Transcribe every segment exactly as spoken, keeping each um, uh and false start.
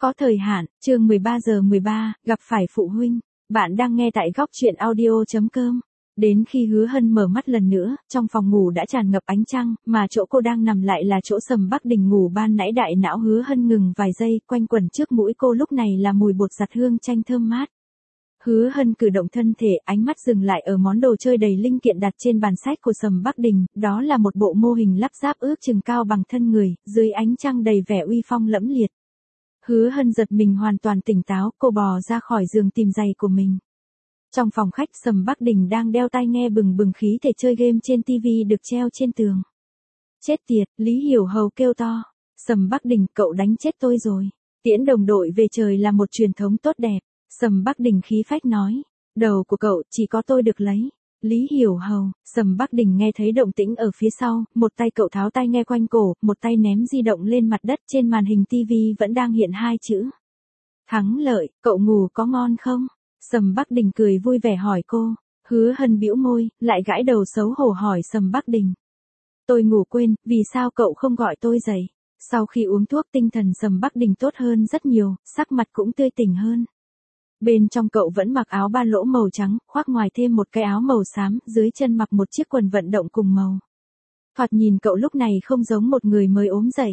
Có thời hạn, chương mười ba giờ mười ba, gặp phải phụ huynh. Bạn đang nghe tại góc truyện audio chấm com. Đến khi Hứa Hân mở mắt lần nữa, trong phòng ngủ đã tràn ngập ánh trăng, mà chỗ cô đang nằm lại là chỗ Sầm Bắc Đình ngủ ban nãy. Đại não Hứa Hân ngừng vài giây, quanh quẩn trước mũi cô lúc này là mùi bột giặt hương chanh thơm mát. Hứa Hân cử động thân thể, ánh mắt dừng lại ở món đồ chơi đầy linh kiện đặt trên bàn sách của Sầm Bắc Đình, đó là một bộ mô hình lắp ráp ước chừng cao bằng thân người, dưới ánh trăng đầy vẻ uy phong lẫm liệt. Hứa Hân giật mình hoàn toàn tỉnh táo, cô bò ra khỏi giường tìm giày của mình. Trong phòng khách, Sầm Bắc Đình đang đeo tai nghe bừng bừng khí thể chơi game trên tivi được treo trên tường. Chết tiệt, Lý Hiểu Hầu kêu to. Sầm Bắc Đình, cậu đánh chết tôi rồi. Tiễn đồng đội về trời là một truyền thống tốt đẹp. Sầm Bắc Đình khí phách nói. Đầu của cậu chỉ có tôi được lấy. Lý Hiểu Hầu. Sầm Bắc Đình nghe thấy động tĩnh ở phía sau, một tay cậu tháo tai nghe quanh cổ, một tay ném di động lên mặt đất. Trên màn hình tivi vẫn đang hiện hai chữ. Thắng lợi, cậu ngủ có ngon không? Sầm Bắc Đình cười vui vẻ hỏi cô. Hứa Hân bĩu môi, lại gãi đầu xấu hổ hỏi Sầm Bắc Đình. Tôi ngủ quên, vì sao cậu không gọi tôi dậy? Sau khi uống thuốc tinh thần Sầm Bắc Đình tốt hơn rất nhiều, sắc mặt cũng tươi tỉnh hơn. Bên trong cậu vẫn mặc áo ba lỗ màu trắng, khoác ngoài thêm một cái áo màu xám, dưới chân mặc một chiếc quần vận động cùng màu. Thoạt nhìn cậu lúc này không giống một người mới ốm dậy.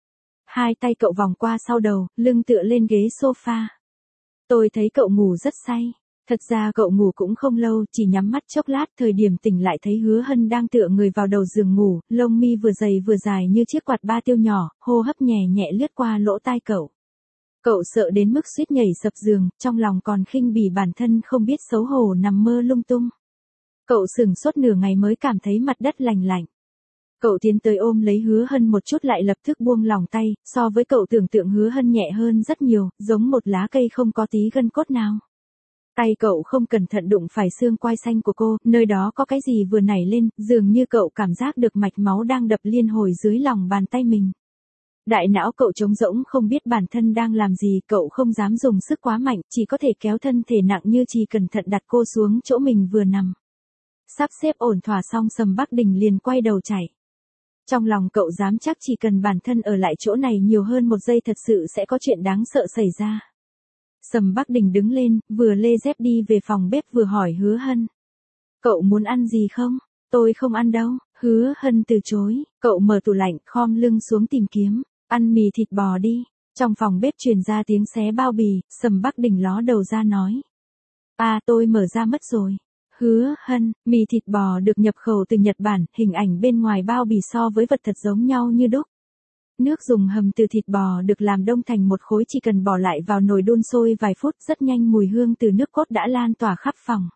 Hai tay cậu vòng qua sau đầu, lưng tựa lên ghế sofa. Tôi thấy cậu ngủ rất say. Thật ra cậu ngủ cũng không lâu, chỉ nhắm mắt chốc lát, thời điểm tỉnh lại thấy Hứa Hân đang tựa người vào đầu giường ngủ, lông mi vừa dày vừa dài như chiếc quạt ba tiêu nhỏ, hô hấp nhẹ nhẹ lướt qua lỗ tai cậu. Cậu sợ đến mức suýt nhảy sập giường, trong lòng còn khinh bỉ bản thân không biết xấu hổ nằm mơ lung tung. Cậu sửng sốt nửa ngày mới cảm thấy mặt đất lành lạnh. Cậu tiến tới ôm lấy Hứa Hân một chút lại lập tức buông lòng tay, so với cậu tưởng tượng Hứa Hân nhẹ hơn rất nhiều, giống một lá cây không có tí gân cốt nào. Tay cậu không cẩn thận đụng phải xương quai xanh của cô, nơi đó có cái gì vừa nảy lên, dường như cậu cảm giác được mạch máu đang đập liên hồi dưới lòng bàn tay mình. Đại não cậu trống rỗng không biết bản thân đang làm gì, cậu không dám dùng sức quá mạnh, chỉ có thể kéo thân thể nặng như chì cẩn thận đặt cô xuống chỗ mình vừa nằm. Sắp xếp ổn thỏa xong Sầm Bắc Đình liền quay đầu chạy. Trong lòng cậu dám chắc chỉ cần bản thân ở lại chỗ này nhiều hơn một giây thật sự sẽ có chuyện đáng sợ xảy ra. Sầm Bắc Đình đứng lên, vừa lê dép đi về phòng bếp vừa hỏi Hứa Hân. Cậu muốn ăn gì không? Tôi không ăn đâu. Hứa Hân từ chối, cậu mở tủ lạnh, khom lưng xuống tìm kiếm. Ăn mì thịt bò đi. Trong phòng bếp truyền ra tiếng xé bao bì, Sầm Bắc Đình ló đầu ra nói. À tôi mở ra mất rồi. Hứa Hân, mì thịt bò được nhập khẩu từ Nhật Bản, hình ảnh bên ngoài bao bì so với vật thật giống nhau như đúc. Nước dùng hầm từ thịt bò được làm đông thành một khối, chỉ cần bỏ lại vào nồi đun sôi vài phút, rất nhanh mùi hương từ nước cốt đã lan tỏa khắp phòng.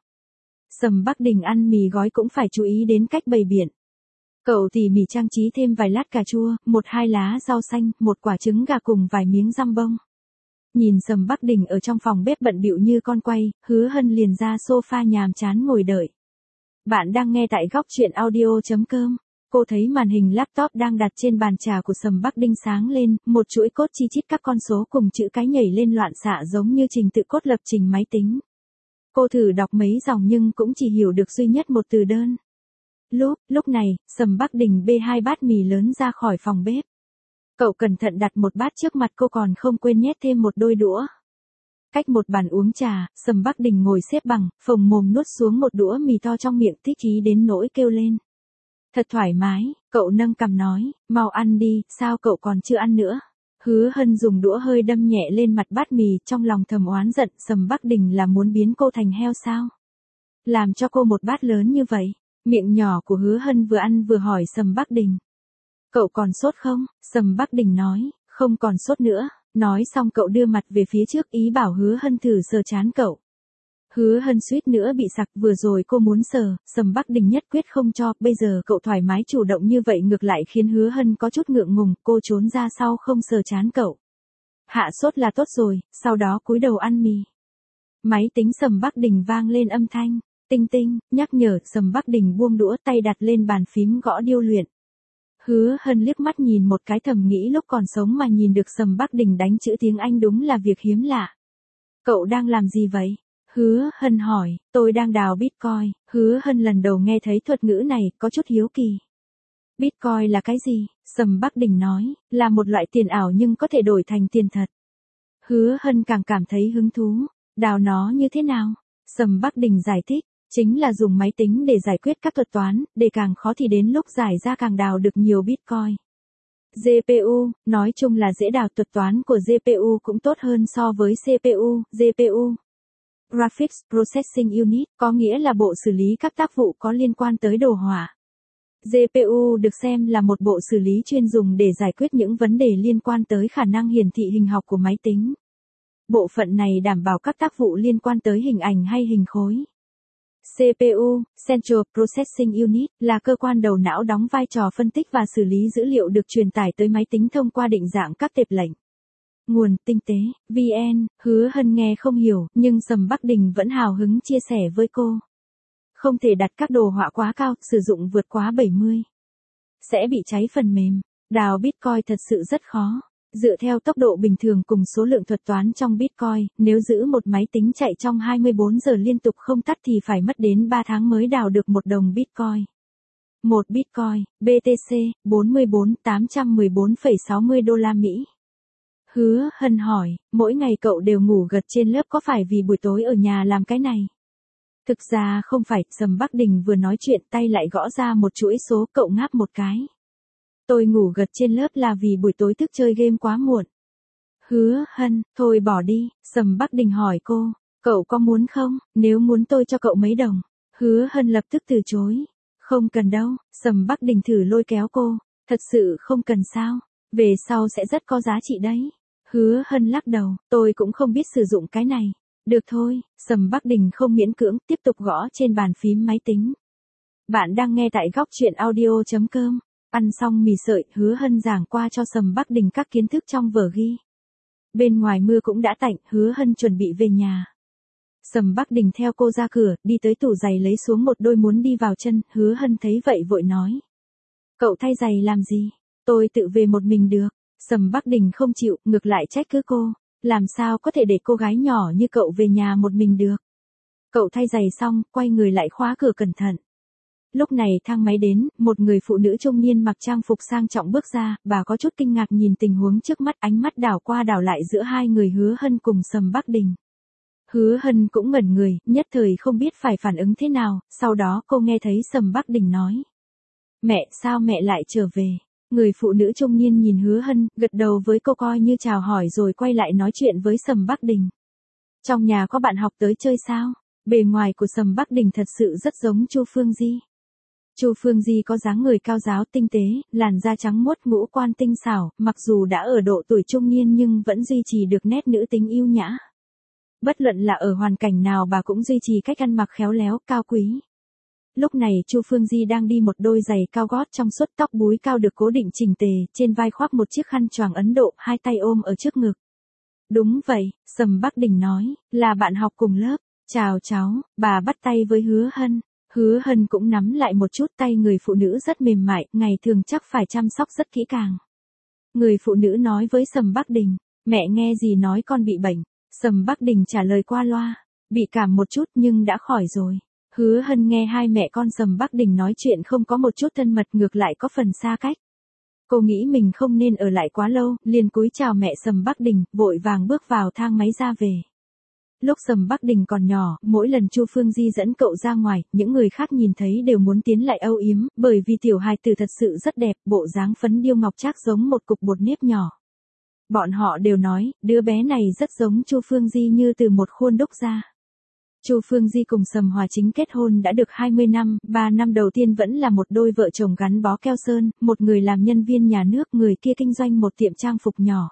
Sầm Bắc Đình ăn mì gói cũng phải chú ý đến cách bày biện. Cậu tỉ mỉ trang trí thêm vài lát cà chua, một hai lá rau xanh, một quả trứng gà cùng vài miếng răm bông. Nhìn Sầm Bắc Đình ở trong phòng bếp bận bịu như con quay, Hứa Hân liền ra sofa nhàm chán ngồi đợi. Bạn đang nghe tại góc truyện audio chấm com. Cô thấy màn hình laptop đang đặt trên bàn trà của Sầm Bắc Đình sáng lên, một chuỗi cốt chi chít các con số cùng chữ cái nhảy lên loạn xạ giống như trình tự cốt lập trình máy tính. Cô thử đọc mấy dòng nhưng cũng chỉ hiểu được duy nhất một từ đơn. Lúc, lúc này, Sầm Bắc Đình bê hai bát mì lớn ra khỏi phòng bếp. Cậu cẩn thận đặt một bát trước mặt cô còn không quên nhét thêm một đôi đũa. Cách một bàn uống trà, Sầm Bắc Đình ngồi xếp bằng, phồng mồm nuốt xuống một đũa mì to trong miệng, thích ý đến nỗi kêu lên. Thật thoải mái, cậu nâng cằm nói, mau ăn đi, sao cậu còn chưa ăn nữa? Hứa Hân dùng đũa hơi đâm nhẹ lên mặt bát mì, trong lòng thầm oán giận, Sầm Bắc Đình là muốn biến cô thành heo sao? Làm cho cô một bát lớn như vậy. Miệng nhỏ của Hứa Hân vừa ăn vừa hỏi Sầm Bắc Đình. Cậu còn sốt không? Sầm Bắc Đình nói, không còn sốt nữa. Nói xong cậu đưa mặt về phía trước ý bảo Hứa Hân thử sờ trán cậu. Hứa Hân suýt nữa bị sặc, vừa rồi cô muốn sờ, Sầm Bắc Đình nhất quyết không cho, bây giờ cậu thoải mái chủ động như vậy ngược lại khiến Hứa Hân có chút ngượng ngùng, cô trốn ra sau không sờ trán cậu. Hạ sốt là tốt rồi, sau đó cúi đầu ăn mì. Máy tính Sầm Bắc Đình vang lên âm thanh. Tinh tinh, nhắc nhở. Sầm Bắc Đình buông đũa, tay đặt lên bàn phím gõ điêu luyện. Hứa Hân liếc mắt nhìn một cái thầm nghĩ lúc còn sống mà nhìn được Sầm Bắc Đình đánh chữ tiếng Anh đúng là việc hiếm lạ. Cậu đang làm gì vậy? Hứa Hân hỏi, tôi đang đào Bitcoin. Hứa Hân lần đầu nghe thấy thuật ngữ này, có chút hiếu kỳ. Bitcoin là cái gì? Sầm Bắc Đình nói, là một loại tiền ảo nhưng có thể đổi thành tiền thật. Hứa Hân càng cảm thấy hứng thú. Đào nó như thế nào? Sầm Bắc Đình giải thích, chính là dùng máy tính để giải quyết các thuật toán, để càng khó thì đến lúc giải ra càng đào được nhiều Bitcoin. giê pê u, nói chung là dễ đào, thuật toán của giê pê u cũng tốt hơn so với xê pê u, giê pê u. Graphics Processing Unit, có nghĩa là bộ xử lý các tác vụ có liên quan tới đồ họa. giê pê u được xem là một bộ xử lý chuyên dùng để giải quyết những vấn đề liên quan tới khả năng hiển thị hình học của máy tính. Bộ phận này đảm bảo các tác vụ liên quan tới hình ảnh hay hình khối. xê pê u, Central Processing Unit, là cơ quan đầu não đóng vai trò phân tích và xử lý dữ liệu được truyền tải tới máy tính thông qua định dạng các tệp lệnh. Nguồn tinh tế, vê en, Hứa Hân nghe không hiểu, nhưng Sầm Bắc Đình vẫn hào hứng chia sẻ với cô. Không thể đặt các đồ họa quá cao, sử dụng vượt quá bảy mươi. Sẽ bị cháy phần mềm. Đào Bitcoin thật sự rất khó. Dựa theo tốc độ bình thường cùng số lượng thuật toán trong Bitcoin, nếu giữ một máy tính chạy trong hai mươi bốn giờ liên tục không tắt thì phải mất đến ba tháng mới đào được một đồng Bitcoin. Một Bitcoin, bê tê xê, bốn mươi bốn nghìn tám trăm mười bốn phẩy sáu mươi đô la Mỹ. Hứa Hân hỏi, mỗi ngày cậu đều ngủ gật trên lớp có phải vì buổi tối ở nhà làm cái này? Thực ra không phải, Sầm Bắc Đình vừa nói chuyện tay lại gõ ra một chuỗi số, cậu ngáp một cái. Tôi ngủ gật trên lớp là vì buổi tối thức chơi game quá muộn. Hứa Hân, thôi bỏ đi, Sầm Bắc Đình hỏi cô, cậu có muốn không, nếu muốn tôi cho cậu mấy đồng. Hứa Hân lập tức từ chối. Không cần đâu, Sầm Bắc Đình thử lôi kéo cô, thật sự không cần sao, về sau sẽ rất có giá trị đấy. Hứa Hân lắc đầu, tôi cũng không biết sử dụng cái này. Được thôi, Sầm Bắc Đình không miễn cưỡng, tiếp tục gõ trên bàn phím máy tính. Bạn đang nghe tại góc truyện audio chấm com. Ăn xong mì sợi, Hứa Hân giảng qua cho Sầm Bắc Đình các kiến thức trong vở ghi. Bên ngoài mưa cũng đã tạnh, Hứa Hân chuẩn bị về nhà. Sầm Bắc Đình theo cô ra cửa, đi tới tủ giày lấy xuống một đôi muốn đi vào chân, Hứa Hân thấy vậy vội nói. Cậu thay giày làm gì? Tôi tự về một mình được. Sầm Bắc Đình không chịu, ngược lại trách cứ cô. Làm sao có thể để cô gái nhỏ như cậu về nhà một mình được? Cậu thay giày xong, quay người lại khóa cửa cẩn thận. Lúc này thang máy đến, một người phụ nữ trung niên mặc trang phục sang trọng bước ra, bà có chút kinh ngạc nhìn tình huống trước mắt, ánh mắt đảo qua đảo lại giữa hai người Hứa Hân cùng Sầm Bắc Đình. Hứa Hân cũng ngẩn người, nhất thời không biết phải phản ứng thế nào, sau đó cô nghe thấy Sầm Bắc Đình nói. Mẹ, sao mẹ lại trở về? Người phụ nữ trung niên nhìn Hứa Hân, gật đầu với cô coi như chào hỏi rồi quay lại nói chuyện với Sầm Bắc Đình. Trong nhà có bạn học tới chơi sao? Bề ngoài của Sầm Bắc Đình thật sự rất giống Chu Phương Di. Chu Phương Di có dáng người cao ráo tinh tế, làn da trắng muốt, ngũ quan tinh xảo, mặc dù đã ở độ tuổi trung niên nhưng vẫn duy trì được nét nữ tính yêu nhã. Bất luận là ở hoàn cảnh nào bà cũng duy trì cách ăn mặc khéo léo, cao quý. Lúc này Chu Phương Di đang đi một đôi giày cao gót trong suốt, tóc búi cao được cố định chỉnh tề, trên vai khoác một chiếc khăn choàng Ấn Độ, hai tay ôm ở trước ngực. Đúng vậy, Sầm Bắc Đình nói, là bạn học cùng lớp. Chào cháu, bà bắt tay với Hứa Hân. Hứa Hân cũng nắm lại một chút, tay người phụ nữ rất mềm mại, ngày thường chắc phải chăm sóc rất kỹ càng. Người phụ nữ nói với Sầm Bắc Đình, mẹ nghe gì nói con bị bệnh. Sầm Bắc Đình trả lời qua loa, bị cảm một chút nhưng đã khỏi rồi. Hứa Hân nghe hai mẹ con Sầm Bắc Đình nói chuyện không có một chút thân mật, ngược lại có phần xa cách. Cô nghĩ mình không nên ở lại quá lâu, liền cúi chào mẹ Sầm Bắc Đình, vội vàng bước vào thang máy ra về. Lúc Sầm Bắc Đình còn nhỏ, mỗi lần Chu Phương Di dẫn cậu ra ngoài, những người khác nhìn thấy đều muốn tiến lại âu yếm, bởi vì tiểu hài tử thật sự rất đẹp, bộ dáng phấn điêu ngọc trác giống một cục bột nếp nhỏ. Bọn họ đều nói, đứa bé này rất giống Chu Phương Di như từ một khuôn đúc ra. Chu Phương Di cùng Sầm Hòa Chính kết hôn đã được hai mươi năm, ba năm đầu tiên vẫn là một đôi vợ chồng gắn bó keo sơn, một người làm nhân viên nhà nước, người kia kinh doanh một tiệm trang phục nhỏ.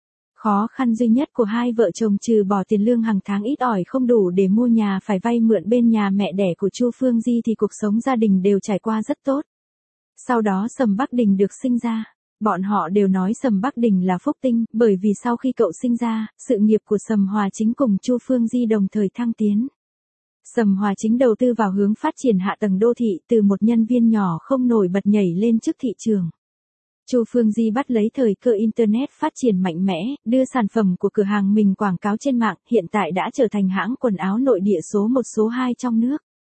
Khó khăn duy nhất của hai vợ chồng trừ bỏ tiền lương hàng tháng ít ỏi không đủ để mua nhà phải vay mượn bên nhà mẹ đẻ của Chu Phương Di thì cuộc sống gia đình đều trải qua rất tốt. Sau đó Sầm Bắc Đình được sinh ra. Bọn họ đều nói Sầm Bắc Đình là phúc tinh, bởi vì sau khi cậu sinh ra, sự nghiệp của Sầm Hòa Chính cùng Chu Phương Di đồng thời thăng tiến. Sầm Hòa Chính đầu tư vào hướng phát triển hạ tầng đô thị, từ một nhân viên nhỏ không nổi bật nhảy lên chức thị trường. Chu Phương Di bắt lấy thời cơ Internet phát triển mạnh mẽ, đưa sản phẩm của cửa hàng mình quảng cáo trên mạng, hiện tại đã trở thành hãng quần áo nội địa số một số hai trong nước.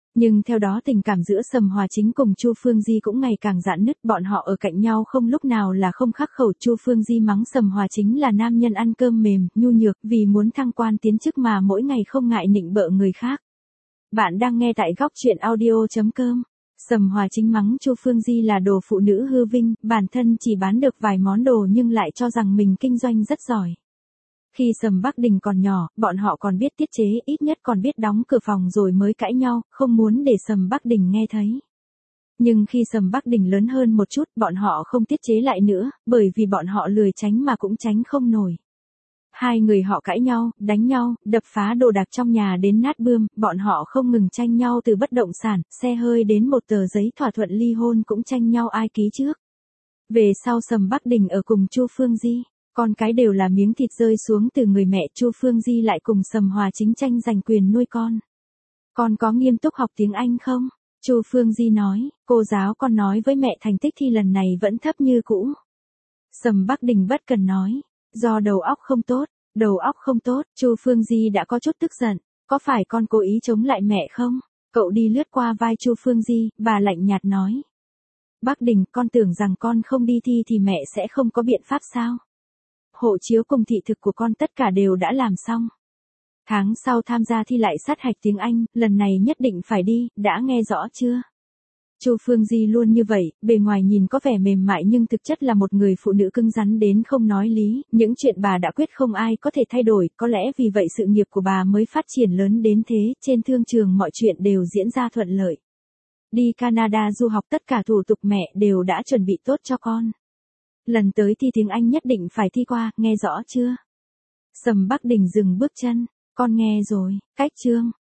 Nhưng theo đó tình cảm giữa Sầm Hòa Chính cùng Chu Phương Di cũng ngày càng rạn nứt, bọn họ ở cạnh nhau không lúc nào là không khắc khẩu. Chu Phương Di mắng Sầm Hòa Chính là nam nhân ăn cơm mềm, nhu nhược, vì muốn thăng quan tiến chức mà mỗi ngày không ngại nịnh bợ người khác. Bạn đang nghe tại góc truyện audio.com. Sầm Hòa Chính mắng Chu Phương Di là đồ phụ nữ hư vinh, bản thân chỉ bán được vài món đồ nhưng lại cho rằng mình kinh doanh rất giỏi. Khi Sầm Bắc Đình còn nhỏ, bọn họ còn biết tiết chế, ít nhất còn biết đóng cửa phòng rồi mới cãi nhau, không muốn để Sầm Bắc Đình nghe thấy. Nhưng khi Sầm Bắc Đình lớn hơn một chút, bọn họ không tiết chế lại nữa, bởi vì bọn họ lười tránh mà cũng tránh không nổi. Hai người họ cãi nhau, đánh nhau, đập phá đồ đạc trong nhà đến nát bươm, bọn họ không ngừng tranh nhau từ bất động sản, xe hơi đến một tờ giấy thỏa thuận ly hôn cũng tranh nhau ai ký trước. Về sau Sầm Bắc Đình ở cùng Chu Phương Di. Con cái đều là miếng thịt rơi xuống từ người mẹ. Chu Phương Di lại cùng Sầm Hòa Chính tranh giành quyền nuôi con. Con có nghiêm túc học tiếng Anh không? Chu Phương Di nói, cô giáo con nói với mẹ thành tích thi lần này vẫn thấp như cũ. Sầm Bắc Đình bất cần nói, do đầu óc không tốt, đầu óc không tốt. Chu Phương Di đã có chút tức giận, có phải con cố ý chống lại mẹ không? Cậu đi lướt qua vai Chu Phương Di, bà lạnh nhạt nói. Bắc Đình, con tưởng rằng con không đi thi thì mẹ sẽ không có biện pháp sao? Hộ chiếu cùng thị thực của con tất cả đều đã làm xong. Tháng sau tham gia thi lại sát hạch tiếng Anh, lần này nhất định phải đi, đã nghe rõ chưa? Chu Phương Di luôn như vậy, bề ngoài nhìn có vẻ mềm mại nhưng thực chất là một người phụ nữ cứng rắn đến không nói lý, những chuyện bà đã quyết không ai có thể thay đổi, có lẽ vì vậy sự nghiệp của bà mới phát triển lớn đến thế, trên thương trường mọi chuyện đều diễn ra thuận lợi. Đi Canada du học tất cả thủ tục mẹ đều đã chuẩn bị tốt cho con. Lần tới thi tiếng Anh nhất định phải thi qua, nghe rõ chưa? Sầm Bắc Đình dừng bước chân, con nghe rồi, cách chương.